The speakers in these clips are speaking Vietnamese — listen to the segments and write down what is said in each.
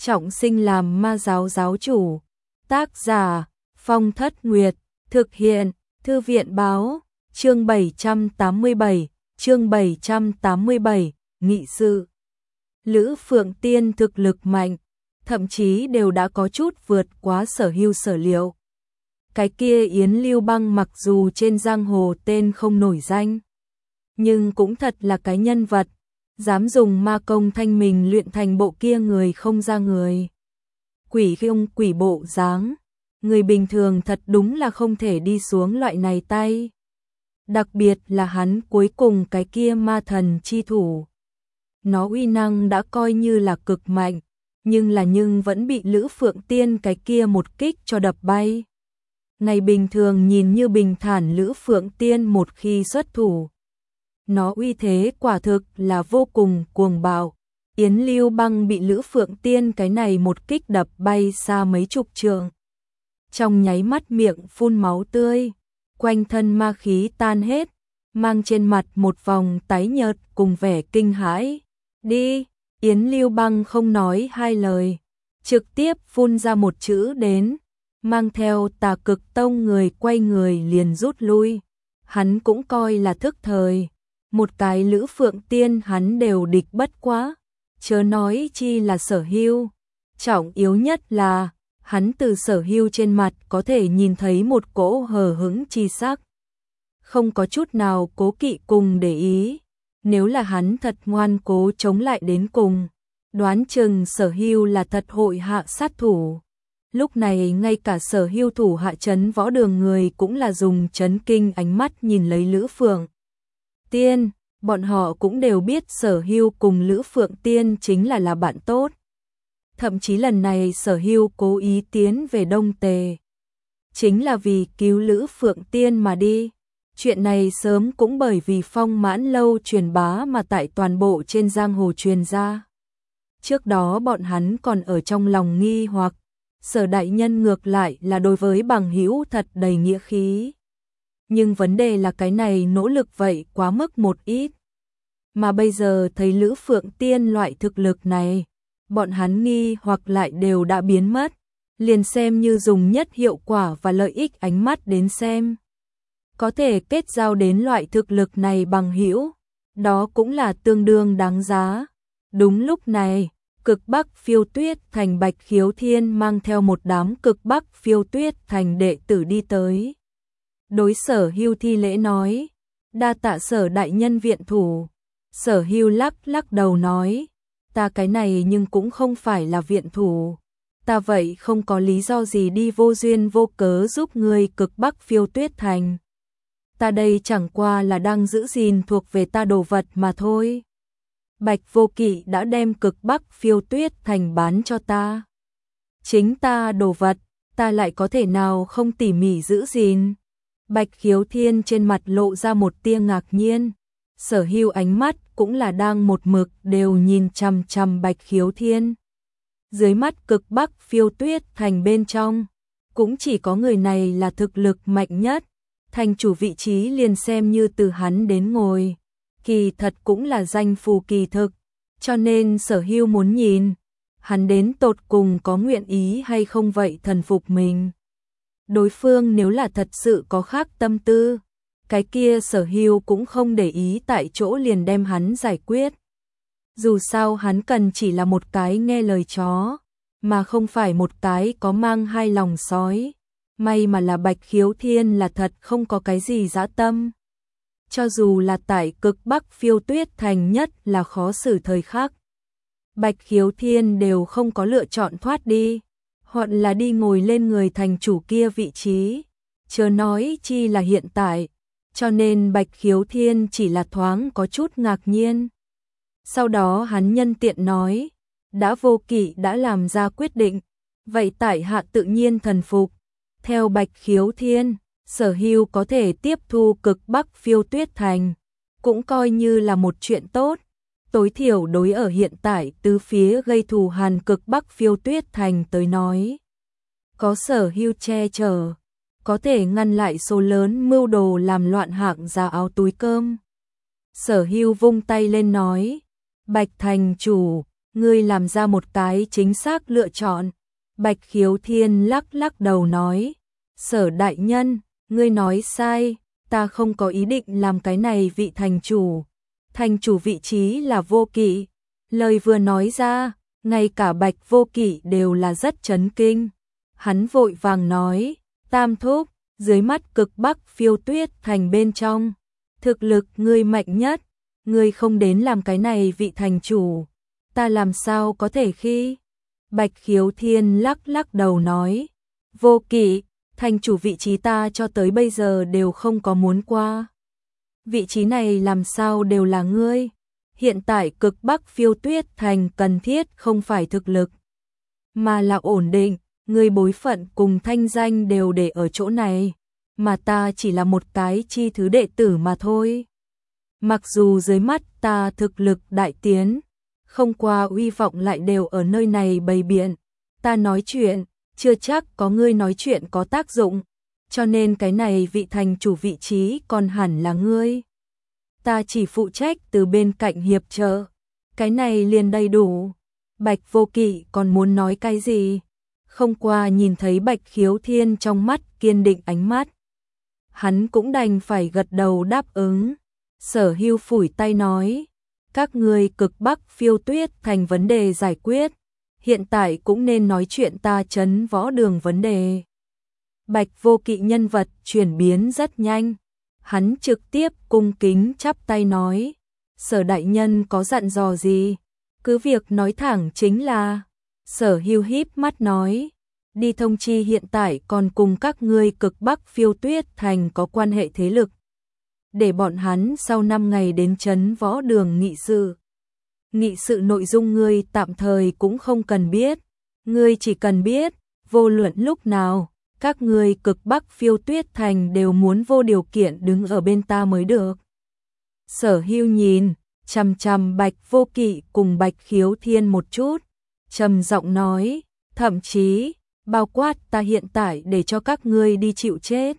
trọng sinh làm ma giáo giáo chủ. Tác giả Phong Thất Nguyệt, thực hiện Thư viện báo, chương 787, nghị sự. Lữ Phượng Tiên thực lực mạnh, thậm chí đều đã có chút vượt quá Sở Hưu sở liệu. Cái kia Yến Lưu Băng mặc dù trên giang hồ tên không nổi danh, nhưng cũng thật là cái nhân vật, dám dùng ma công thanh mình luyện thành bộ kia người không ra người. Quỷ khiêu quỷ bộ dáng, người bình thường thật đúng là không thể đi xuống loại này tay. Đặc biệt là hắn cuối cùng cái kia ma thần chi thủ. Nó uy năng đã coi như là cực mạnh, nhưng vẫn bị Lữ Phượng Tiên cái kia một kích cho đập bay. Ngày bình thường nhìn như bình thản Lữ Phượng Tiên một khi xuất thủ, nó uy thế quả thực là vô cùng cuồng bạo. Yến Lưu Băng bị Lữ Phượng Tiên cái này một kích đập bay xa mấy chục trượng. Trong nháy mắt miệng phun máu tươi, quanh thân ma khí tan hết, mang trên mặt một vòng tái nhợt cùng vẻ kinh hãi. Đi, Yến Lưu Băng không nói hai lời, trực tiếp phun ra một chữ đến, mang theo Tà Cực Tông người quay người liền rút lui. Hắn cũng coi là thức thời, một cái Lữ Phượng Tiên hắn đều địch bất quá, chớ nói chi là Sở Hưu. Trọng yếu nhất là hắn từ Sở Hưu trên mặt có thể nhìn thấy một cỗ hờ hững chi sắc, không có chút nào cố kỵ cùng để ý. Nếu là hắn thật ngoan cố chống lại đến cùng, đoán chừng Sở Hưu là thật hội hạ sát thủ. Lúc này ngay cả Sở Hưu thủ hạ trấn võ đường người cũng là dùng chấn kinh ánh mắt nhìn lấy Lữ Phượng Tiên. Bọn họ cũng đều biết Sở Hưu cùng Lữ Phượng Tiên chính là bạn tốt. Thậm chí lần này Sở Hưu cố ý tiến về Đông Tề, chính là vì cứu Lữ Phượng Tiên mà đi. Chuyện này sớm cũng bởi vì Phong Mãn Lâu truyền bá mà tại toàn bộ trên giang hồ truyền ra. Trước đó bọn hắn còn ở trong lòng nghi hoặc, Sở đại nhân ngược lại là đối với bằng hữu thật đầy nghĩa khí. Nhưng vấn đề là cái này nỗ lực vậy quá mức một ít. Mà bây giờ thấy Lữ Phượng Tiên loại thực lực này, bọn hắn nghi hoặc lại đều đã biến mất, liền xem như dùng nhất hiệu quả và lợi ích ánh mắt đến xem. Có thể kết giao đến loại thực lực này bằng hữu, đó cũng là tương đương đáng giá. Đúng lúc này, Cực Bắc Phiêu Tuyết Thành Bạch Khiếu Thiên mang theo một đám Cực Bắc Phiêu Tuyết Thành đệ tử đi tới. Đối Sở Hưu thi lễ nói, đa tạ Sở đại nhân viện thủ. Sở Hưu lắc đầu nói, ta cái này nhưng cũng không phải là viện thủ. Ta vậy không có lý do gì đi vô duyên vô cớ giúp ngươi Cực Bắc Phiêu Tuyết Thành. Ta đây chẳng qua là đang giữ gìn thuộc về ta đồ vật mà thôi. Bạch Vô Kỵ đã đem Cực Bắc Phiêu Tuyết Thành bán cho ta. Chính ta đồ vật, ta lại có thể nào không tỉ mỉ giữ gìn. Bạch Khiếu Thiên trên mặt lộ ra một tia ngạc nhiên. Sở Hưu ánh mắt cũng là đang một mực đều nhìn chằm chằm Bạch Khiếu Thiên. Dưới mắt Cực Bắc Phiêu Tuyết Thành bên trong, cũng chỉ có người này là thực lực mạnh nhất. Thành chủ vị trí liền xem như từ hắn đến ngồi, kỳ thật cũng là danh phù kỳ thực, cho nên Sở Hưu muốn nhìn, hắn đến tột cùng có nguyện ý hay không vậy thần phục mình. Đối phương nếu là thật sự có khác tâm tư, cái kia Sở Hưu cũng không để ý tại chỗ liền đem hắn giải quyết. Dù sao hắn cần chỉ là một cái nghe lời chó, mà không phải một cái có mang hai lòng sói. May mà là Bạch Khiếu Thiên là thật không có cái gì dã tâm. Cho dù là tại Cực Bắc Phiêu Tuyết Thành nhất là khó xử thời khắc, Bạch Khiếu Thiên đều không có lựa chọn thoát đi, hoặc là đi ngồi lên người thành chủ kia vị trí, chớ nói chi là hiện tại, cho nên Bạch Khiếu Thiên chỉ là thoáng có chút ngạc nhiên. Sau đó hắn nhân tiện nói, đã Vô Kỵ đã làm ra quyết định, vậy tại hạ tự nhiên thần phục. Theo Bạch Khiếu Thiên, Sở Hưu có thể tiếp thu Cực Bắc Phiêu Tuyết Thành, cũng coi như là một chuyện tốt. Tối thiểu đối ở hiện tại tứ phía gây thù hằn Cực Bắc Phiêu Tuyết Thành tới nói, có Sở Hưu che chở, có thể ngăn lại số lớn mưu đồ làm loạn hạng giá áo túi cơm. Sở Hưu vung tay lên nói, Bạch thành chủ, ngươi làm ra một cái chính xác lựa chọn. Bạch Khiếu Thiên lắc lắc đầu nói, Sở đại nhân, ngươi nói sai, ta không có ý định làm cái này vị thành chủ. Thành chủ vị trí là Vô Kỵ. Lời vừa nói ra, ngay cả Bạch Vô Kỵ đều là rất chấn kinh. Hắn vội vàng nói, Tam thúc, dưới mắt Cực Bắc Phiêu Tuyết thành bên trong, thực lực ngươi mạnh nhất, ngươi không đến làm cái này vị thành chủ, ta làm sao có thể khi? Bạch Khiếu Thiên lắc lắc đầu nói, Vô Kỵ, thành chủ vị trí ta cho tới bây giờ đều không có muốn qua. Vị trí này làm sao đều là ngươi. Hiện tại Cực Bắc Phiêu Tuyết thành cần thiết không phải thực lực, mà là ổn định, ngươi bối phận cùng thanh danh đều để ở chỗ này, mà ta chỉ là một cái chi thứ đệ tử mà thôi. Mặc dù dưới mắt ta thực lực đại tiến, không qua uy vọng lại đều ở nơi này bày biện, ta nói chuyện, chưa chắc có ngươi nói chuyện có tác dụng, cho nên cái này vị thành chủ vị trí còn hẳn là ngươi. Ta chỉ phụ trách từ bên cạnh hiệp trợ, cái này liền đầy đủ. Bạch Vô Kỵ còn muốn nói cái gì? Không qua nhìn thấy Bạch Khiếu Thiên trong mắt kiên định ánh mắt, hắn cũng đành phải gật đầu đáp ứng. Sở Hưu phủi tay nói, các ngươi Cực Bắc Phiêu Tuyết thành vấn đề giải quyết, hiện tại cũng nên nói chuyện ta Trấn Võ Đường vấn đề. Bạch Vô Kỵ nhân vật chuyển biến rất nhanh, hắn trực tiếp cung kính chắp tay nói, Sở đại nhân có dặn dò gì, cứ việc nói thẳng chính là. Sở Hưu híp mắt nói, đi thông chi hiện tại còn cùng các ngươi Cực Bắc Phiêu Tuyết thành có quan hệ thế lực, để bọn hắn sau 5 ngày đến Trấn Võ Đường nghị sự. Nghị sự nội dung ngươi tạm thời cũng không cần biết, ngươi chỉ cần biết, vô luận lúc nào, các ngươi Cực Bắc Phiêu Tuyết thành đều muốn vô điều kiện đứng ở bên ta mới được. Sở Hưu nhìn chằm chằm Bạch Vô Kỵ cùng Bạch Khiếu Thiên một chút, trầm giọng nói, thậm chí bao quát ta hiện tại để cho các ngươi đi chịu chết.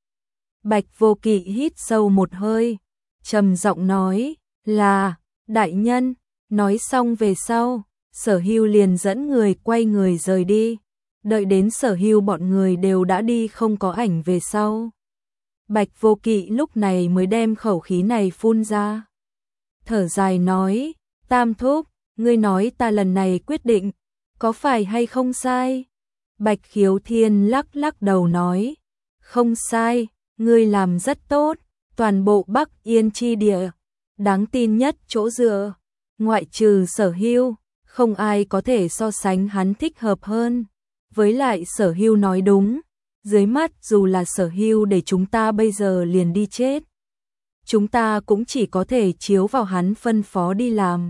Bạch Vô Kỵ hít sâu một hơi, trầm giọng nói, là, đại nhân. Nói xong về sau, Sở Hưu liền dẫn người quay người rời đi. Đợi đến Sở Hưu bọn người đều đã đi không có ảnh về sau, Bạch Vô Kỵ lúc này mới đem khẩu khí này phun ra. Thở dài nói, Tam thúc, ngươi nói ta lần này quyết định, có phải hay không sai? Bạch Khiếu Thiên lắc lắc đầu nói, không sai, ngươi làm rất tốt, toàn bộ Bắc Yên chi địa, đáng tin nhất chỗ dựa, ngoại trừ Sở Hưu, không ai có thể so sánh hắn thích hợp hơn. Với lại Sở Hưu nói đúng, dưới mắt dù là Sở Hưu để chúng ta bây giờ liền đi chết, chúng ta cũng chỉ có thể chiếu vào hắn phân phó đi làm.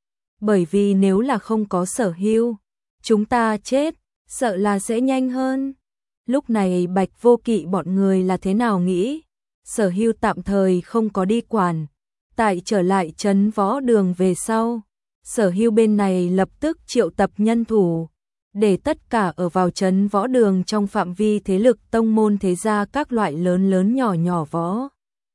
Bởi vì nếu là không có Sở Hưu, chúng ta chết, sợ là sẽ nhanh hơn. Lúc này Bạch Vô Kỵ bọn người là thế nào nghĩ? Sở Hưu tạm thời không có đi quản. Tại trở lại Trấn Võ Đường về sau, Sở Hưu bên này lập tức triệu tập nhân thủ, để tất cả ở vào Trấn Võ Đường trong phạm vi thế lực tông môn thế gia các loại lớn lớn nhỏ nhỏ võ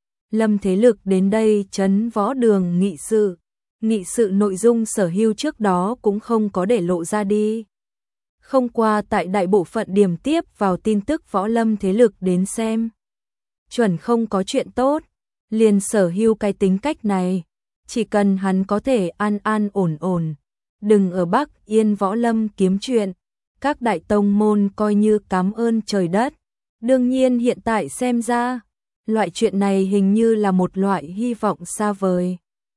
lâm thế lực đến đây Trấn Võ Đường nghị sự. Nghị sự nội dung Sở Hưu trước đó cũng không có để lộ ra đi. Không qua tại đại bộ phận điểm tiếp vào tin tức võ lâm thế lực đến xem, chuẩn không có chuyện tốt. Liền Sở Hưu cái tính cách này, chỉ cần hắn có thể an an ổn ổn, đừng ở Bắc Yên võ lâm kiếm chuyện, các đại tông môn coi như cảm ơn trời đất. Đương nhiên hiện tại xem ra, loại chuyện này hình như là một loại hy vọng xa vời.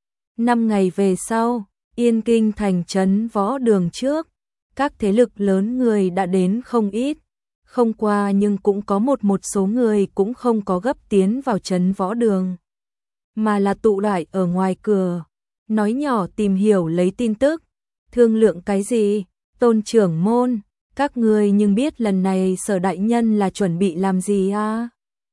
5 ngày về sau, Yên Kinh thành Trấn Võ Đường trước, các thế lực lớn người đã đến không ít. Không qua nhưng cũng có một số người cũng không có gấp tiến vào Trấn Võ Đường, mà là tụ lại ở ngoài cửa, nói nhỏ tìm hiểu lấy tin tức. Thương lượng cái gì? Tôn trưởng môn, các người nhưng biết lần này Sở đại nhân là chuẩn bị làm gì à?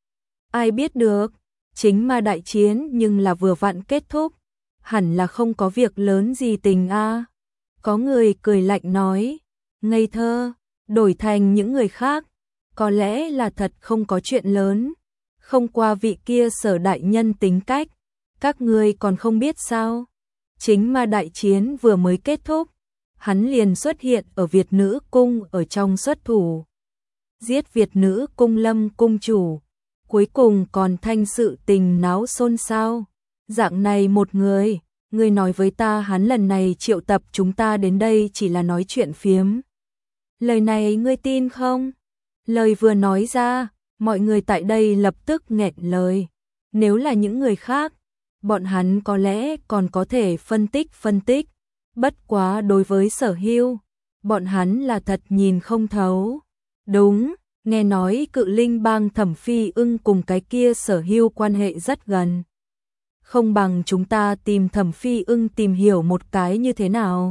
Ai biết được, chính mà đại chiến nhưng là vừa vặn kết thúc, hẳn là không có việc lớn gì tình à? Có người cười lạnh nói, ngây thơ, đổi thành những người khác, có lẽ là thật không có chuyện lớn. Không qua vị kia Sở đại nhân tính cách, các ngươi còn không biết sao? Chính mà đại chiến vừa mới kết thúc, hắn liền xuất hiện ở Việt Nữ Cung ở trong xuất thủ. Giết Việt Nữ Cung Lâm cung chủ, cuối cùng còn thanh sự tình náo xôn xao. Dạng này một người, ngươi nói với ta hắn lần này triệu tập chúng ta đến đây chỉ là nói chuyện phiếm. Lời này ngươi tin không? Lời vừa nói ra, mọi người tại đây lập tức nghẹn lời. Nếu là những người khác, bọn hắn có lẽ còn có thể phân tích. Bất quá đối với Sở Hưu, bọn hắn là thật nhìn không thấu. Đúng, nghe nói Cự Linh Bang Thẩm Phi Ưng cùng cái kia Sở Hưu quan hệ rất gần. Không bằng chúng ta tìm Thẩm Phi Ưng tìm hiểu một cái như thế nào.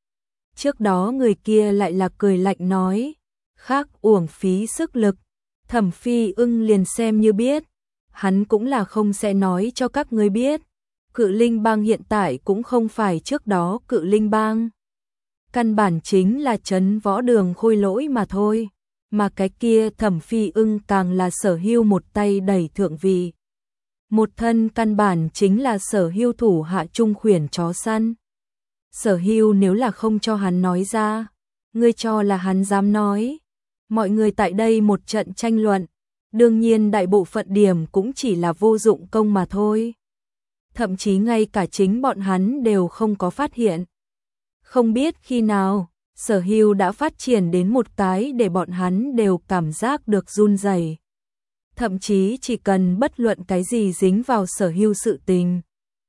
Trước đó người kia lại là cười lạnh nói, khác uổng phí sức lực. Thẩm Phi Ưng liền xem như biết, hắn cũng là không sẽ nói cho các ngươi biết. Cự Linh Bang hiện tại cũng không phải trước đó Cự Linh Bang. Căn bản chính là Trấn Võ Đường khôi lỗi mà thôi. Mà cái kia Thẩm Phi Ưng càng là Sở Hưu một tay đẩy thượng vị. Một thân căn bản chính là Sở Hưu thủ hạ trung khuyển chó săn. Sở Hưu nếu là không cho hắn nói ra, ngươi cho là hắn dám nói. Mọi người tại đây một trận tranh luận, đương nhiên đại bộ phận điểm cũng chỉ là vô dụng công mà thôi. Thậm chí ngay cả chính bọn hắn đều không có phát hiện. Không biết khi nào, Sở Hưu đã phát triển đến một cái để bọn hắn đều cảm giác được run rẩy. Thậm chí chỉ cần bất luận cái gì dính vào Sở Hưu sự tình,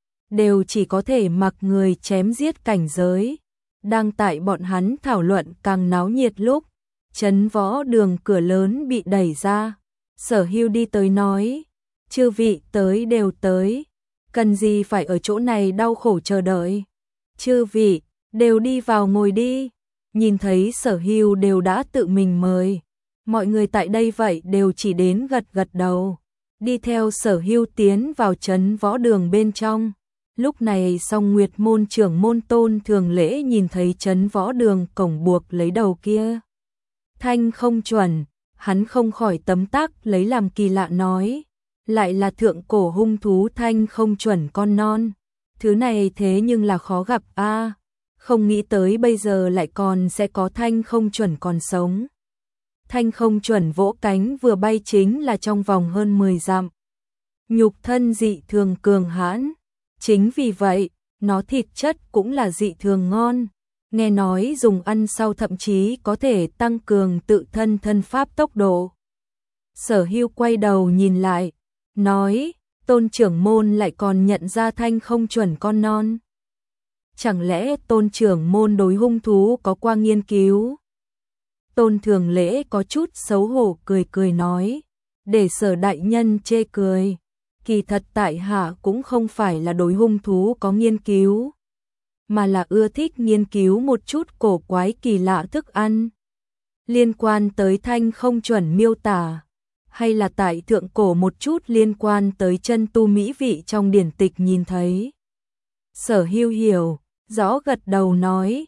đều chỉ có thể mặc người chém giết cảnh giới. Đang tại bọn hắn thảo luận càng náo nhiệt lúc, Trấn Võ Đường cửa lớn bị đẩy ra. Sở Hưu đi tới nói, chư vị tới đều tới, cần gì phải ở chỗ này đau khổ chờ đợi. Chư vị, đều đi vào ngồi đi. Nhìn thấy Sở Hưu đều đã tự mình mời, mọi người tại đây vậy đều chỉ đến gật đầu. Đi theo Sở Hưu tiến vào Trấn Võ Đường bên trong. Lúc này Song Nguyệt môn trưởng môn Tôn Thường Lễ nhìn thấy Trấn Võ Đường cổng buộc lấy đầu kia thanh không chuẩn, hắn không khỏi tấm tắc lấy làm kỳ lạ nói, lại là thượng cổ hung thú thanh không chuẩn con non. Thứ này thế nhưng là khó gặp a, không nghĩ tới bây giờ lại còn sẽ có thanh không chuẩn còn sống. Thanh không chuẩn vỗ cánh vừa bay chính là trong vòng hơn 10 dặm. Nhục thân dị thường cường hãn, chính vì vậy, nó thịt chất cũng là dị thường ngon. Nghe nói dùng ăn sau thậm chí có thể tăng cường tự thân thân pháp tốc độ. Sở Hưu quay đầu nhìn lại, nói, Tôn trưởng môn lại còn nhận ra thanh không chuẩn con non. Chẳng lẽ Tôn trưởng môn đối hung thú có qua nghiên cứu? Tôn Thường Lễ có chút xấu hổ cười nói, để Sở đại nhân chê cười. Kỳ thật tại hạ cũng không phải là đối hung thú có nghiên cứu, mà là ưa thích nghiên cứu một chút cổ quái kỳ lạ thức ăn. Liên quan tới thanh không chuẩn miêu tả, hay là tại thượng cổ một chút liên quan tới chân tu mỹ vị trong điển tịch nhìn thấy. Sở Hưu hiểu, rõ gật đầu nói,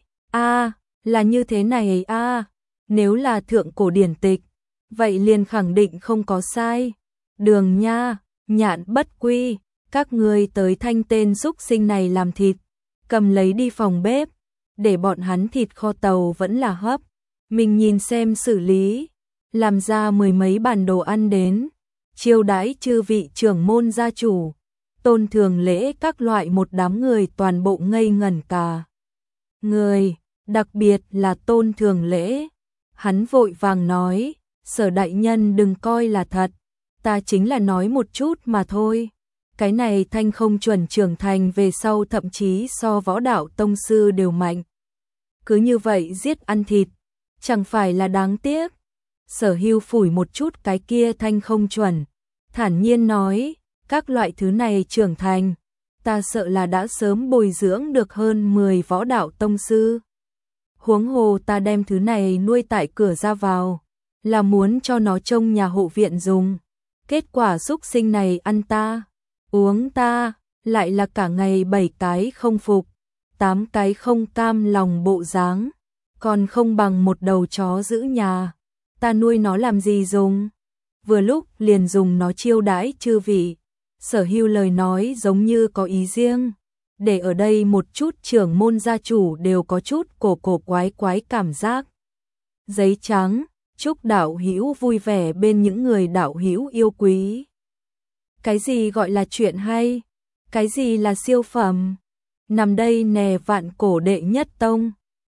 là như thế này nếu là thượng cổ điển tịch, vậy liền khẳng định không có sai. Đường nha, Nhạn Bất Quy, các ngươi tới thanh tên xúc sinh này làm thịt, cầm lấy đi phòng bếp, để bọn hắn thịt kho tàu vẫn là hấp, mình nhìn xem xử lý, làm ra 10 mấy bàn đồ ăn đến, chiêu đãi chư vị trưởng môn gia chủ, Tôn Thường Lễ các loại một đám người toàn bộ ngây ngẩn cả người, đặc biệt là Tôn Thường Lễ. Hắn vội vàng nói, Sở đại nhân đừng coi là thật, ta chính là nói một chút mà thôi. Cái này thanh không chuẩn trưởng thành về sau thậm chí so võ đạo tông sư đều mạnh. Cứ như vậy giết ăn thịt, chẳng phải là đáng tiếc. Sở Hưu phủi một chút cái kia thanh không chuẩn, thản nhiên nói, các loại thứ này trưởng thành, ta sợ là đã sớm bồi dưỡng được hơn 10 võ đạo tông sư. Huống hồ ta đem thứ này nuôi tại cửa ra vào, là muốn cho nó trông nhà hộ viện dùng. Kết quả xúc sinh này ăn ta, uống ta, lại là cả ngày 7 cái không phục, 8 cái không cam lòng bộ dáng, còn không bằng một đầu chó giữ nhà. Ta nuôi nó làm gì dùng? Vừa lúc liền dùng nó chiêu đãi chư vị. Sở Hưu lời nói giống như có ý riêng, để ở đây một chút trưởng môn gia chủ đều có chút cổ quái quái cảm giác. Giấy trắng, chúc đạo hữu vui vẻ bên những người đạo hữu yêu quý. Cái gì gọi là chuyện hay? Cái gì là siêu phẩm? Nằm đây nè vạn cổ đệ nhất tông.